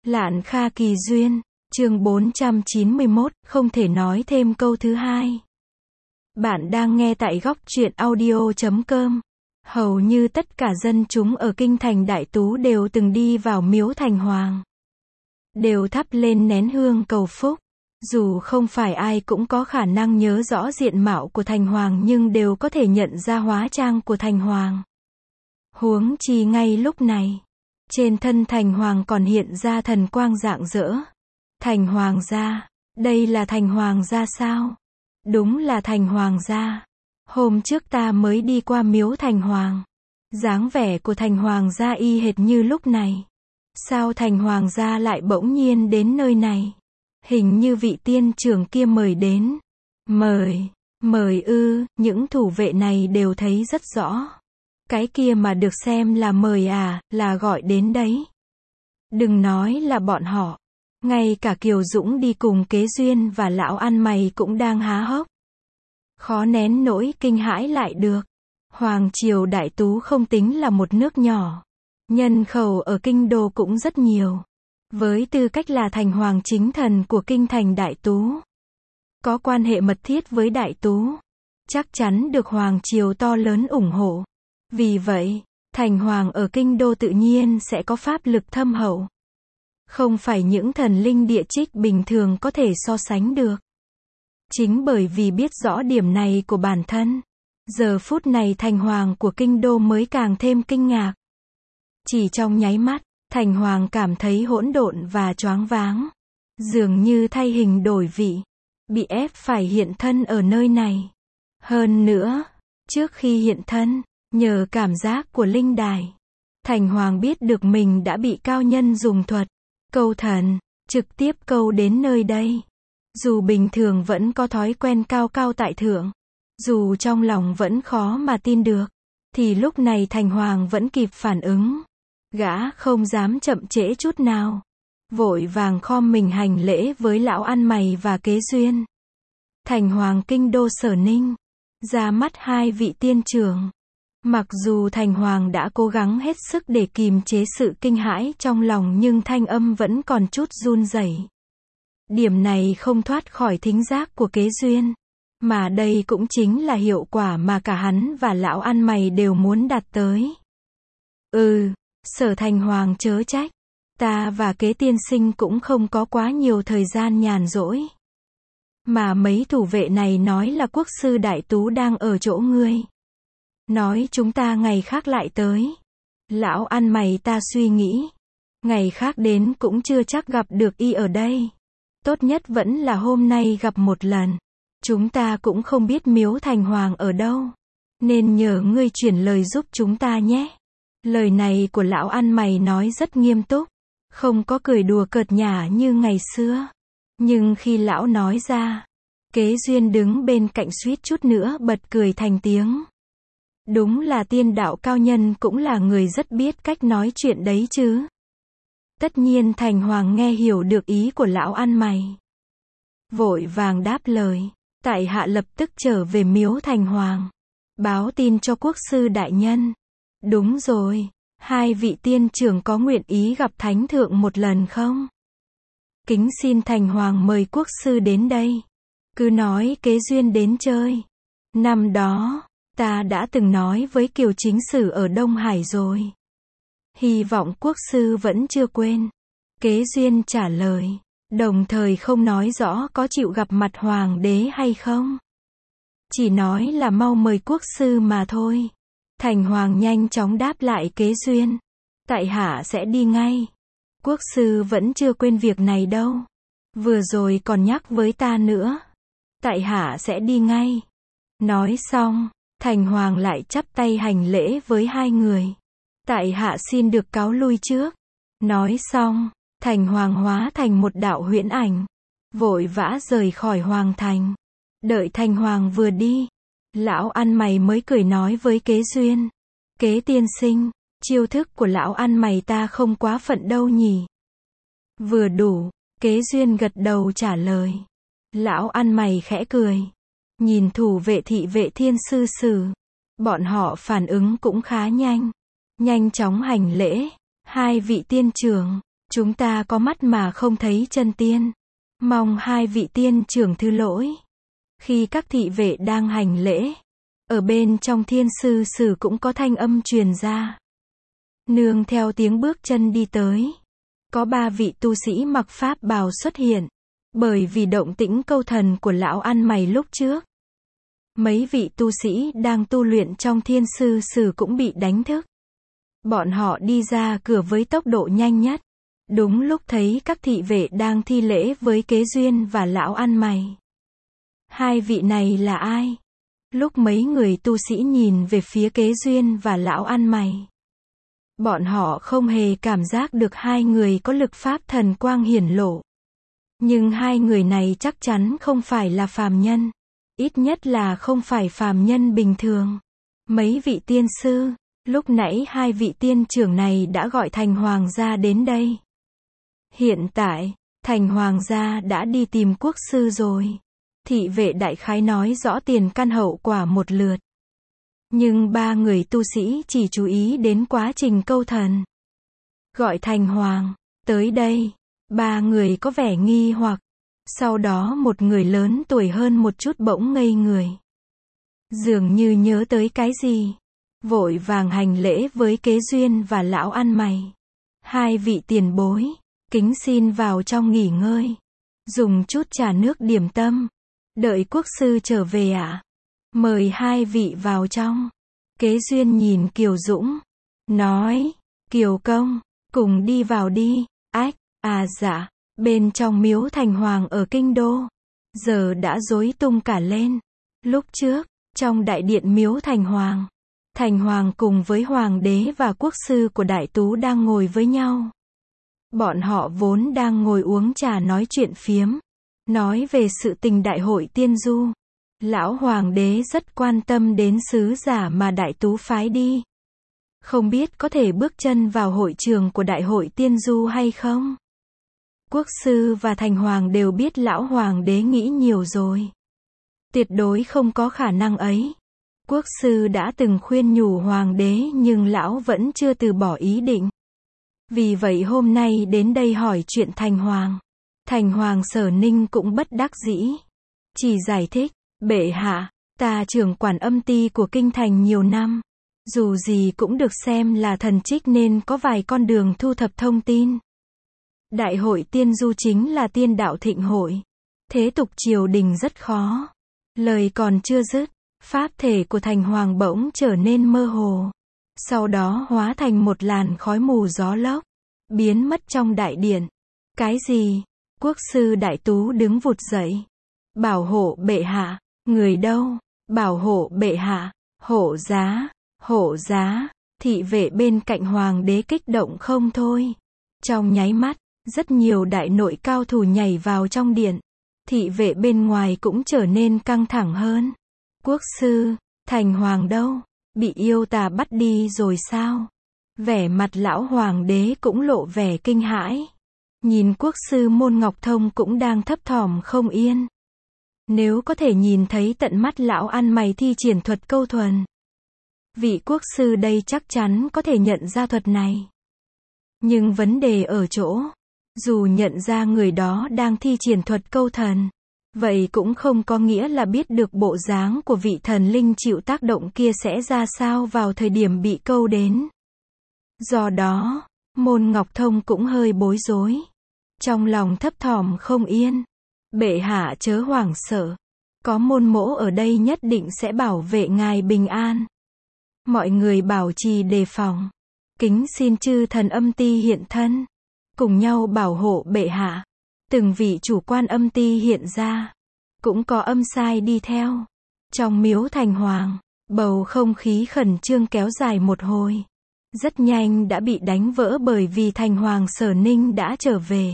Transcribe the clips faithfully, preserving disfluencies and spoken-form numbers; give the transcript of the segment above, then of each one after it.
Lạn Kha Kỳ Duyên, chương bốn trăm chín mươi mốt, không thể nói thêm câu thứ hai. Bạn đang nghe tại góc truyện audio chấm com. Hầu như tất cả dân chúng ở kinh thành Đại Tú đều từng đi vào miếu thành hoàng. Đều thắp lên nén hương cầu phúc. Dù không phải ai cũng có khả năng nhớ rõ diện mạo của thành hoàng nhưng đều có thể nhận ra hóa trang của thành hoàng. Huống chi ngay lúc này, trên thân thành hoàng còn hiện ra thần quang rạng rỡ. Thành hoàng gia, đây là thành hoàng gia sao? Đúng là thành hoàng gia. Hôm trước ta mới đi qua miếu thành hoàng. Dáng vẻ của thành hoàng gia y hệt như lúc này. Sao thành hoàng gia lại bỗng nhiên đến nơi này? Hình như vị tiên trưởng kia mời đến. Mời, mời ư, những thủ vệ này đều thấy rất rõ. Cái kia mà được xem là mời à, là gọi đến đấy. Đừng nói là bọn họ. Ngay cả Kiều Dũng đi cùng Kế Duyên và lão ăn mày cũng đang há hốc. Khó nén nỗi kinh hãi lại được. Hoàng triều Đại Tú không tính là một nước nhỏ. Nhân khẩu ở kinh đô cũng rất nhiều. Với tư cách là thành hoàng chính thần của kinh thành Đại Tú, có quan hệ mật thiết với Đại Tú, chắc chắn được hoàng triều to lớn ủng hộ. Vì vậy, thành hoàng ở kinh đô tự nhiên sẽ có pháp lực thâm hậu. Không phải những thần linh địa trích bình thường có thể so sánh được. Chính bởi vì biết rõ điểm này của bản thân, giờ phút này thành hoàng của kinh đô mới càng thêm kinh ngạc. Chỉ trong nháy mắt, thành hoàng cảm thấy hỗn độn và choáng váng. Dường như thay hình đổi vị, bị ép phải hiện thân ở nơi này. Hơn nữa, trước khi hiện thân, nhờ cảm giác của linh đài, thành hoàng biết được mình đã bị cao nhân dùng thuật câu thần, trực tiếp câu đến nơi đây. Dù bình thường vẫn có thói quen cao cao tại thượng, dù trong lòng vẫn khó mà tin được, thì lúc này thành hoàng vẫn kịp phản ứng. Gã không dám chậm trễ chút nào. Vội vàng khom mình hành lễ với lão ăn mày và Kế Duyên. Thành hoàng kinh đô Sở Ninh, ra mắt hai vị tiên trưởng. Mặc dù thành hoàng đã cố gắng hết sức để kìm chế sự kinh hãi trong lòng nhưng thanh âm vẫn còn chút run rẩy. Điểm này không thoát khỏi thính giác của Kế Duyên. Mà đây cũng chính là hiệu quả mà cả hắn và lão ăn mày đều muốn đạt tới. Ừ, Sở thành hoàng chớ trách. Ta và Kế tiên sinh cũng không có quá nhiều thời gian nhàn rỗi. Mà mấy thủ vệ này nói là quốc sư Đại Tú đang ở chỗ ngươi. Nói chúng ta ngày khác lại tới. Lão ăn mày ta suy nghĩ. Ngày khác đến cũng chưa chắc gặp được y ở đây. Tốt nhất vẫn là hôm nay gặp một lần. Chúng ta cũng không biết miếu thành hoàng ở đâu. Nên nhờ ngươi chuyển lời giúp chúng ta nhé. Lời này của lão ăn mày nói rất nghiêm túc. Không có cười đùa cợt nhả như ngày xưa. Nhưng khi lão nói ra, Kế Duyên đứng bên cạnh suýt chút nữa bật cười thành tiếng. Đúng là tiên đạo cao nhân cũng là người rất biết cách nói chuyện đấy chứ. Tất nhiên thành hoàng nghe hiểu được ý của lão ăn mày. Vội vàng đáp lời. Tại hạ lập tức trở về miếu thành hoàng. Báo tin cho quốc sư đại nhân. Đúng rồi. Hai vị tiên trưởng có nguyện ý gặp thánh thượng một lần không? Kính xin thành hoàng mời quốc sư đến đây. Cứ nói Kế Duyên đến chơi. Năm đó, ta đã từng nói với Kiều Chính Sử ở Đông Hải rồi. Hy vọng quốc sư vẫn chưa quên. Kế Duyên trả lời, đồng thời không nói rõ có chịu gặp mặt hoàng đế hay không. Chỉ nói là mau mời quốc sư mà thôi. Thành hoàng nhanh chóng đáp lại Kế Duyên. Tại hạ sẽ đi ngay. Quốc sư vẫn chưa quên việc này đâu. Vừa rồi còn nhắc với ta nữa. Tại hạ sẽ đi ngay. Nói xong, thành hoàng lại chắp tay hành lễ với hai người. Tại hạ xin được cáo lui trước. Nói xong, thành hoàng hóa thành một đạo huyễn ảnh. Vội vã rời khỏi hoàng thành. Đợi thành hoàng vừa đi. Lão ăn mày mới cười nói với Kế Duyên. Kế tiên sinh, chiêu thức của lão ăn mày ta không quá phận đâu nhỉ. Vừa đủ, Kế Duyên gật đầu trả lời. Lão ăn mày khẽ cười. Nhìn thủ vệ thị vệ thiên sư sử. Bọn họ phản ứng cũng khá nhanh. Nhanh chóng hành lễ. Hai vị tiên trưởng, Chúng ta có mắt mà không thấy chân tiên. Mong hai vị tiên trưởng thứ lỗi. Khi các thị vệ đang hành lễ, ở bên trong thiên sư sử cũng có thanh âm truyền ra. Nương theo tiếng bước chân đi tới. Có ba vị tu sĩ mặc pháp bào xuất hiện. Bởi vì động tĩnh câu thần của lão ăn mày lúc trước. Mấy vị tu sĩ đang tu luyện trong thiên sư sử cũng bị đánh thức. Bọn họ đi ra cửa với tốc độ nhanh nhất. Đúng lúc thấy các thị vệ đang thi lễ với Kế Duyên và lão ăn mày. Hai vị này là ai? Lúc mấy người tu sĩ nhìn về phía Kế Duyên và lão ăn mày. Bọn họ không hề cảm giác được hai người có lực pháp thần quang hiển lộ. Nhưng hai người này chắc chắn không phải là phàm nhân. Ít nhất là không phải phàm nhân bình thường. Mấy vị tiên sư, lúc nãy hai vị tiên trưởng này đã gọi Thành Hoàng gia đến đây. Hiện tại, Thành Hoàng gia đã đi tìm quốc sư rồi. Thị vệ đại khái nói rõ tiền căn hậu quả một lượt. Nhưng ba người tu sĩ chỉ chú ý đến quá trình câu thần. Gọi Thành Hoàng, tới đây. Ba người có vẻ nghi hoặc. Sau đó một người lớn tuổi hơn một chút bỗng ngây người. Dường như nhớ tới cái gì. Vội vàng hành lễ với Kế Duyên và lão ăn mày. Hai vị tiền bối, kính xin vào trong nghỉ ngơi. Dùng chút trà nước điểm tâm. Đợi quốc sư trở về ạ. À? Mời hai vị vào trong. Kế Duyên nhìn Kiều Dũng. Nói, Kiều công, cùng đi vào đi. Ách, à dạ, bên trong miếu Thành Hoàng ở Kinh Đô. Giờ đã rối tung cả lên. Lúc trước, trong đại điện miếu Thành Hoàng. Thành Hoàng cùng với Hoàng đế và quốc sư của Đại Tú đang ngồi với nhau. Bọn họ vốn đang ngồi uống trà nói chuyện phiếm. Nói về sự tình đại hội tiên du. Lão Hoàng đế rất quan tâm đến sứ giả mà Đại Tú phái đi. Không biết có thể bước chân vào hội trường của đại hội tiên du hay không? Quốc sư và Thành Hoàng đều biết lão Hoàng đế nghĩ nhiều rồi. Tuyệt đối không có khả năng ấy. Quốc sư đã từng khuyên nhủ Hoàng đế nhưng lão vẫn chưa từ bỏ ý định. Vì vậy hôm nay đến đây hỏi chuyện Thành Hoàng. Thành Hoàng Sở Ninh cũng bất đắc dĩ. Chỉ giải thích, bệ hạ, ta trưởng quản âm ty của kinh thành nhiều năm. Dù gì cũng được xem là thần trích nên có vài con đường thu thập thông tin. Đại hội tiên du chính là tiên đạo thịnh hội. Thế tục triều đình rất khó. Lời còn chưa dứt, pháp thể của Thành Hoàng bỗng trở nên mơ hồ. Sau đó hóa thành một làn khói mù gió lốc. Biến mất trong đại điện. Cái gì? Quốc sư Đại Tú đứng vụt dậy. Bảo hộ bệ hạ. Người đâu? Bảo hộ bệ hạ. Hộ giá. Hộ giá. Thị vệ bên cạnh Hoàng đế kích động không thôi. Trong nháy mắt, rất nhiều đại nội cao thủ nhảy vào trong điện. Thị vệ bên ngoài cũng trở nên căng thẳng hơn. Quốc sư, Thành Hoàng đâu? Bị yêu tà bắt đi rồi sao? Vẻ mặt lão Hoàng đế cũng lộ vẻ kinh hãi. Nhìn quốc sư Môn Ngọc Thông cũng đang thấp thỏm không yên. Nếu có thể nhìn thấy tận mắt lão ăn mày thi triển thuật câu thuần. Vị quốc sư đây chắc chắn có thể nhận ra thuật này. Nhưng vấn đề ở chỗ, dù nhận ra người đó đang thi triển thuật câu thần, vậy cũng không có nghĩa là biết được bộ dáng của vị thần linh chịu tác động kia sẽ ra sao vào thời điểm bị câu đến. Do đó, Môn Ngọc Thông cũng hơi bối rối. Trong lòng thấp thỏm không yên. Bệ hạ chớ hoảng sợ. Có môn mỗ ở đây nhất định sẽ bảo vệ ngài bình an. Mọi người bảo trì đề phòng. Kính xin chư thần âm ty hiện thân. Cùng nhau bảo hộ bệ hạ. Từng vị chủ quan âm ty hiện ra. Cũng có âm sai đi theo. Trong miếu Thành Hoàng, bầu không khí khẩn trương kéo dài một hồi. Rất nhanh đã bị đánh vỡ bởi vì Thành Hoàng Sở Ninh đã trở về.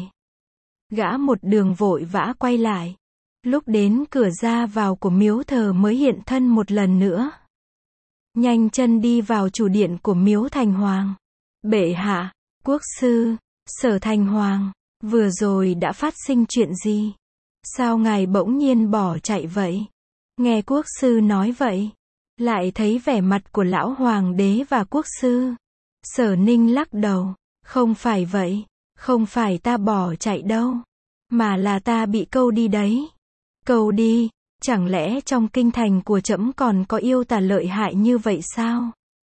Gã một đường vội vã quay lại. Lúc đến cửa ra vào của miếu thờ mới hiện thân một lần nữa. Nhanh chân đi vào chủ điện của miếu Thành Hoàng. Bệ hạ, quốc sư, Sở Thành Hoàng, vừa rồi đã phát sinh chuyện gì? Sao ngài bỗng nhiên bỏ chạy vậy? Nghe quốc sư nói vậy, lại thấy vẻ mặt của lão hoàng đế và quốc sư. Sở Ninh lắc đầu, không phải vậy, Không phải ta bỏ chạy đâu, mà là ta bị câu đi đấy. Câu đi, chẳng lẽ trong kinh thành của trẫm còn có yêu tà lợi hại như vậy sao?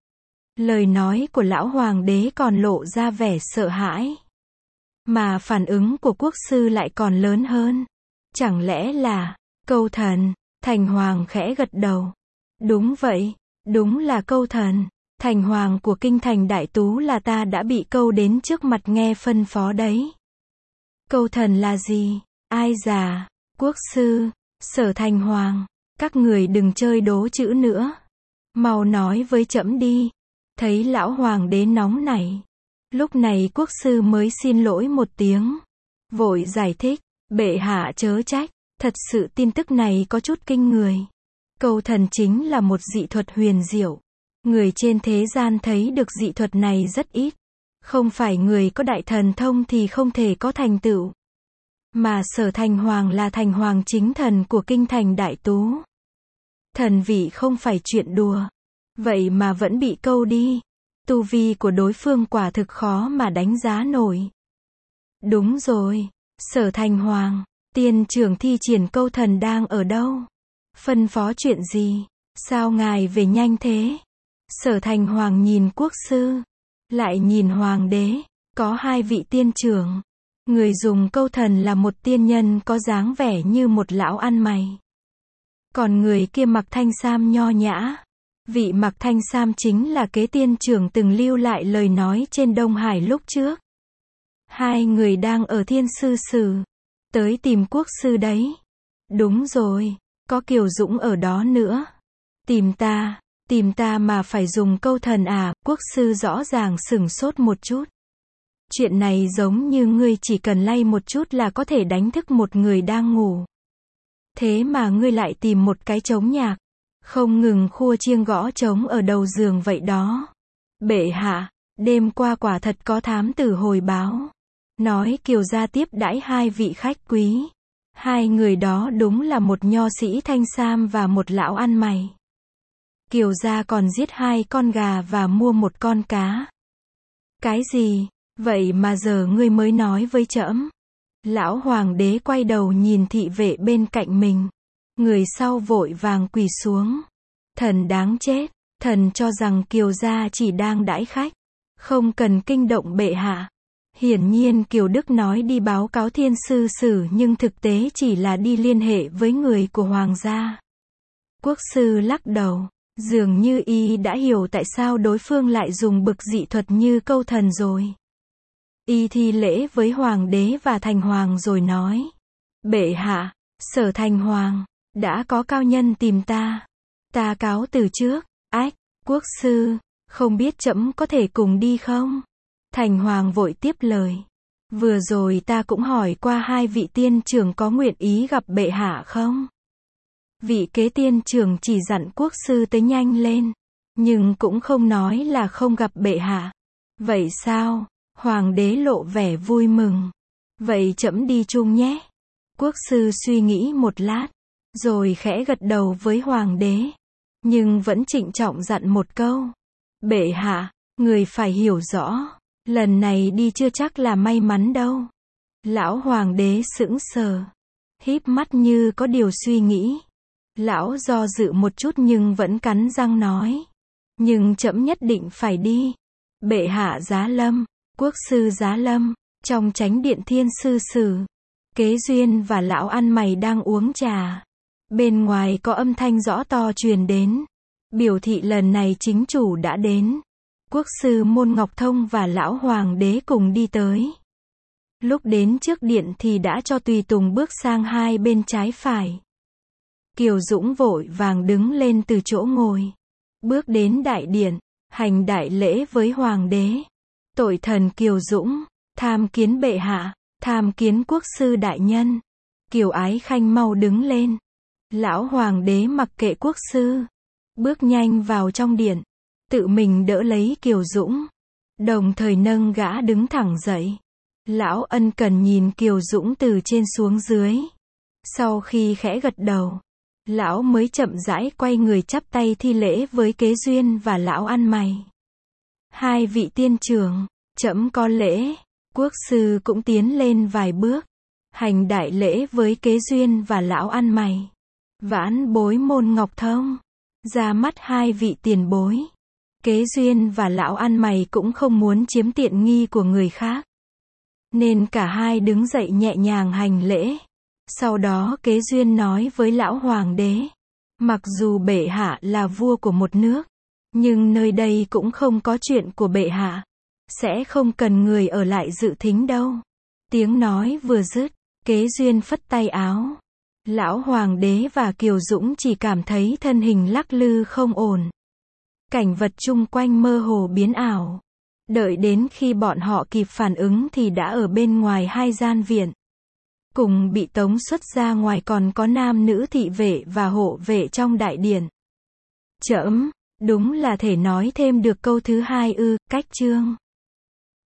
Lời nói của lão hoàng đế còn lộ ra vẻ sợ hãi. Mà phản ứng của quốc sư lại còn lớn hơn. Chẳng lẽ là câu thần? Thành hoàng khẽ gật đầu. Đúng vậy, đúng là câu thần. Thành hoàng của kinh thành Đại Tú là ta đã bị câu đến trước mặt nghe phân phó đấy. Câu thần là gì? Ai già? Quốc sư, Sở Thành hoàng, các người đừng chơi đố chữ nữa. Mau nói với trẫm đi. Thấy lão hoàng đế nóng nảy. Lúc này quốc sư mới xin lỗi một tiếng. Vội giải thích, bệ hạ chớ trách, thật sự tin tức này có chút kinh người. Câu thần chính là một dị thuật huyền diệu. Người trên thế gian thấy được dị thuật này rất ít. Không phải người có đại thần thông thì không thể có thành tựu. Mà Sở Thành hoàng là thành hoàng chính thần của kinh thành Đại Tú. Thần vị không phải chuyện đùa. Vậy mà vẫn bị câu đi. Tu vi của đối phương quả thực khó mà đánh giá nổi. Đúng rồi, Sở Thành hoàng, tiên trưởng thi triển câu thần đang ở đâu? Phân phó chuyện gì? Sao ngài về nhanh thế? Sở Thành hoàng nhìn quốc sư, lại nhìn hoàng đế, có hai vị tiên trưởng. Người dùng câu thần là một tiên nhân có dáng vẻ như một lão ăn mày. Còn người kia mặc thanh sam nho nhã. Vị mặc thanh sam chính là kế tiên trưởng từng lưu lại lời nói trên Đông Hải lúc trước. Hai người đang ở Thiên Sư Sử. Tới tìm quốc sư đấy. Đúng rồi, có Kiều Dũng ở đó nữa. Tìm ta, tìm ta mà phải dùng câu thần à? Quốc sư rõ ràng sửng sốt một chút. Chuyện này giống như ngươi chỉ cần lay một chút là có thể đánh thức một người đang ngủ. Thế mà ngươi lại tìm một cái trống nhạc. Không ngừng khua chiêng gõ trống ở đầu giường vậy đó. Bệ hạ, đêm qua quả thật có thám tử hồi báo. Nói Kiều gia tiếp đãi hai vị khách quý. Hai người đó đúng là một nho sĩ thanh sam và một lão ăn mày. Kiều gia còn giết hai con gà và mua một con cá. Cái gì? Vậy mà giờ ngươi mới nói với trẫm. Lão hoàng đế quay đầu nhìn thị vệ bên cạnh mình. Người sau vội vàng quỳ xuống. Thần đáng chết, thần cho rằng Kiều gia chỉ đang đãi khách. Không cần kinh động bệ hạ. Hiển nhiên Kiều Đức nói đi báo cáo Thiên Sư Sử nhưng thực tế chỉ là đi liên hệ với người của hoàng gia. Quốc sư lắc đầu. Dường như y đã hiểu tại sao đối phương lại dùng bực dị thuật như câu thần rồi. Y thi lễ với hoàng đế và thành hoàng rồi nói. Bệ hạ, Sở Thành hoàng, đã có cao nhân tìm ta. Ta cáo từ trước. Ách, quốc sư, không biết trẫm có thể cùng đi không? Thành hoàng vội tiếp lời. Vừa rồi ta cũng hỏi qua hai vị tiên trưởng có nguyện ý gặp bệ hạ không? Vị kế tiên trưởng chỉ dặn quốc sư tới nhanh lên. Nhưng cũng không nói là không gặp bệ hạ. Vậy sao? Hoàng đế lộ vẻ vui mừng. Vậy trẫm đi chung nhé. Quốc sư suy nghĩ một lát. Rồi khẽ gật đầu với hoàng đế. Nhưng vẫn trịnh trọng dặn một câu. Bệ hạ, người phải hiểu rõ. Lần này đi chưa chắc là may mắn đâu. Lão hoàng đế sững sờ. Híp mắt như có điều suy nghĩ. Lão do dự một chút nhưng vẫn cắn răng nói. Nhưng trẫm nhất định phải đi. Bệ hạ giá lâm. Quốc sư giá lâm. Trong chánh điện Thiên Sư Sử. Kế Duyên và lão ăn mày đang uống trà. Bên ngoài có âm thanh rõ to truyền đến. Biểu thị lần này chính chủ đã đến. Quốc sư Môn Ngọc Thông và lão hoàng đế cùng đi tới. Lúc đến trước điện thì đã cho tùy tùng bước sang hai bên trái phải. Kiều Dũng vội vàng đứng lên từ chỗ ngồi. Bước đến đại điện, hành đại lễ với hoàng đế. Tội thần Kiều Dũng, tham kiến bệ hạ, tham kiến quốc sư đại nhân. Kiều Ái Khanh mau đứng lên. Lão hoàng đế mặc kệ quốc sư. Bước nhanh vào trong điện. Tự mình đỡ lấy Kiều Dũng. Đồng thời nâng gã đứng thẳng dậy. Lão ân cần nhìn Kiều Dũng từ trên xuống dưới. Sau khi khẽ gật đầu. Lão mới chậm rãi quay người chắp tay thi lễ với Kế Duyên và lão ăn mày. Hai vị tiên trưởng, trẫm có lễ. Quốc sư cũng tiến lên vài bước, hành đại lễ với Kế Duyên và lão ăn mày. Vãn bối môn Ngọc Thông, ra mắt hai vị tiền bối. Kế Duyên và lão ăn mày cũng không muốn chiếm tiện nghi của người khác, nên cả hai đứng dậy nhẹ nhàng hành lễ. Sau đó Kế Duyên nói với lão hoàng đế, mặc dù bệ hạ là vua của một nước, nhưng nơi đây cũng không có chuyện của bệ hạ, sẽ không cần người ở lại dự thính đâu. Tiếng nói vừa dứt, Kế Duyên phất tay áo. Lão hoàng đế và Kiều Dũng chỉ cảm thấy thân hình lắc lư không ổn. Cảnh vật chung quanh mơ hồ biến ảo. Đợi đến khi bọn họ kịp phản ứng thì đã ở bên ngoài hai gian viện. Cùng bị tống xuất ra ngoài còn có nam nữ thị vệ và hộ vệ trong đại điện. Trẫm, đúng là thể nói thêm được câu thứ hai ư, cách chương.